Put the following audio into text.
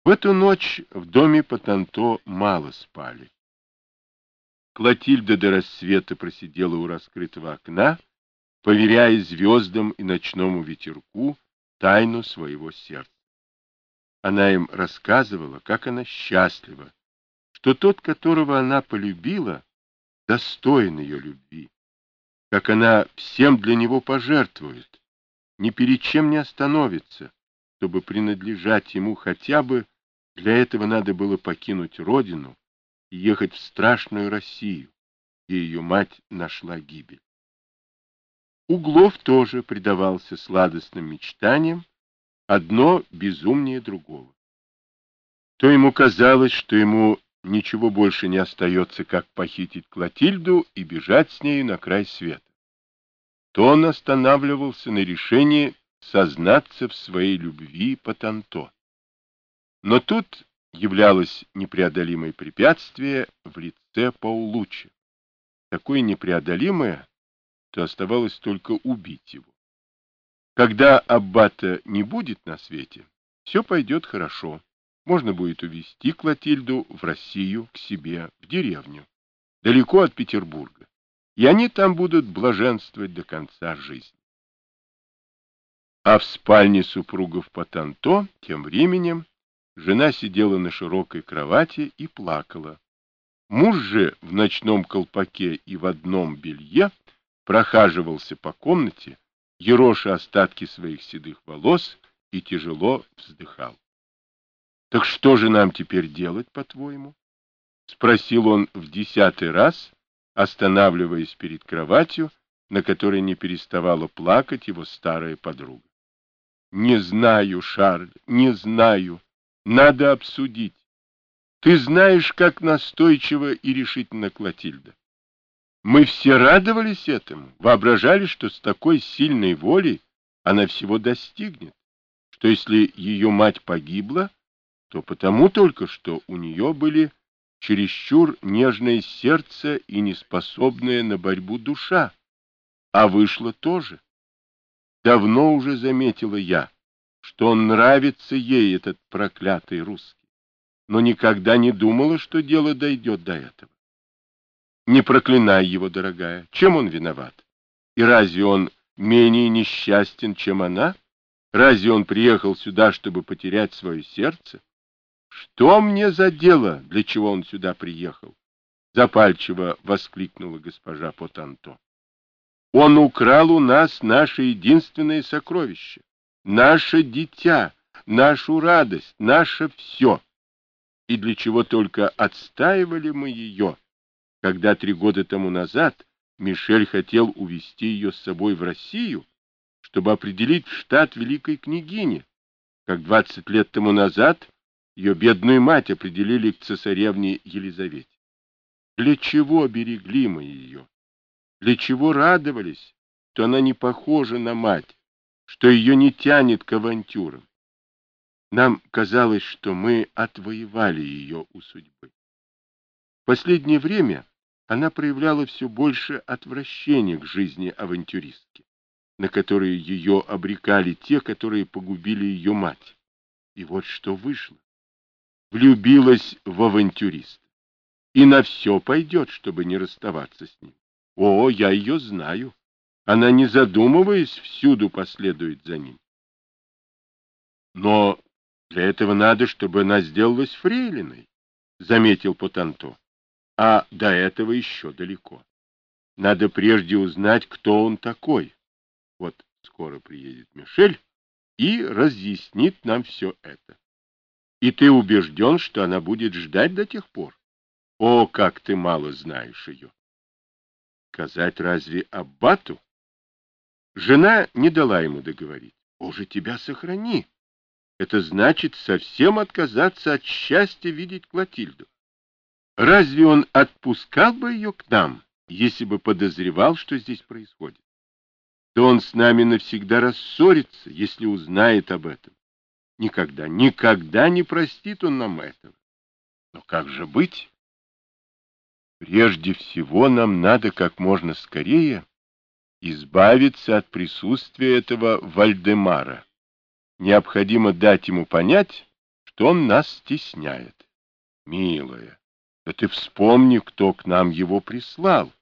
В эту ночь в доме Потанто мало спали. Клотильда до рассвета просидела у раскрытого окна, поверяя звездам и ночному ветерку тайну своего сердца. Она им рассказывала, как она счастлива, что тот, которого она полюбила, достоин ее любви, как она всем для него пожертвует, ни перед чем не остановится, чтобы принадлежать ему. Хотя бы для этого надо было покинуть родину и ехать в страшную Россию, где ее мать нашла гибель. Углов тоже предавался сладостным мечтаниям, одно безумнее другого. То ему казалось, что ему ничего больше не остается, как похитить Клотильду и бежать с нею на край света, то он останавливался на решении сознаться в своей любви Потанто. Но тут являлось непреодолимое препятствие в лице Паулуччи. Такое непреодолимое, то оставалось только убить его. Когда аббата не будет на свете, все пойдет хорошо. Можно будет увезти Клотильду в Россию, к себе, в деревню, далеко от Петербурга, и они там будут блаженствовать до конца жизни. А в спальне супругов Потанто тем временем жена сидела на широкой кровати и плакала. Муж же в ночном колпаке и в одном белье прохаживался по комнате, ероша остатки своих седых волос, и тяжело вздыхал. — Так что же нам теперь делать, по-твоему? — спросил он в 10-й раз, останавливаясь перед кроватью, на которой не переставала плакать его старая подруга. — Не знаю, Шарль, не знаю. Надо обсудить. Ты знаешь, как настойчиво и решительно Клотильда. Мы все радовались этому, воображали, что с такой сильной волей она всего достигнет, что если ее мать погибла, то потому только, что у нее были чересчур нежное сердце и неспособная на борьбу душа, а вышло тоже. Давно уже заметила я, что он нравится ей, этот проклятый русский, но никогда не думала, что дело дойдет до этого. Не проклинай его, дорогая. Чем он виноват? И разве он менее несчастен, чем она? Разве он приехал сюда, чтобы потерять свое сердце? Что мне за дело, для чего он сюда приехал? Запальчиво воскликнула госпожа Потанто. Он украл у нас наше единственное сокровище, наше дитя, нашу радость, наше все. И для чего только отстаивали мы ее, когда 3 года тому назад Мишель хотел увезти ее с собой в Россию, чтобы определить в штат великой княгини, как 20 лет тому назад ее бедную мать определили к цесаревне Елизавете. Для чего берегли мы ее? Для чего радовались, что она не похожа на мать, что ее не тянет к авантюрам? Нам казалось, что мы отвоевали ее у судьбы. В последнее время она проявляла все больше отвращения к жизни авантюристки, на которые ее обрекали те, которые погубили ее мать. И вот что вышло. Влюбилась в авантюриста. И на все пойдет, чтобы не расставаться с ним. О, я ее знаю. Она, не задумываясь, всюду последует за ним. Но для этого надо, чтобы она сделалась фрейлиной, заметил Потанто. А до этого еще далеко. Надо прежде узнать, кто он такой. Вот скоро приедет Мишель и разъяснит нам все это. И ты убежден, что она будет ждать до тех пор? О, как ты мало знаешь ее! Сказать разве аббату? Жена не дала ему договорить. Боже, тебя сохрани! Это значит совсем отказаться от счастья видеть Клотильду. Разве он отпускал бы ее к нам, если бы подозревал, что здесь происходит? Да он с нами навсегда рассорится, если узнает об этом. Никогда, никогда не простит он нам этого. Но как же быть? Прежде всего нам надо как можно скорее избавиться от присутствия этого Вальдемара. Необходимо дать ему понять, что что он нас стесняет. Милая, да ты вспомни, кто к нам его прислал.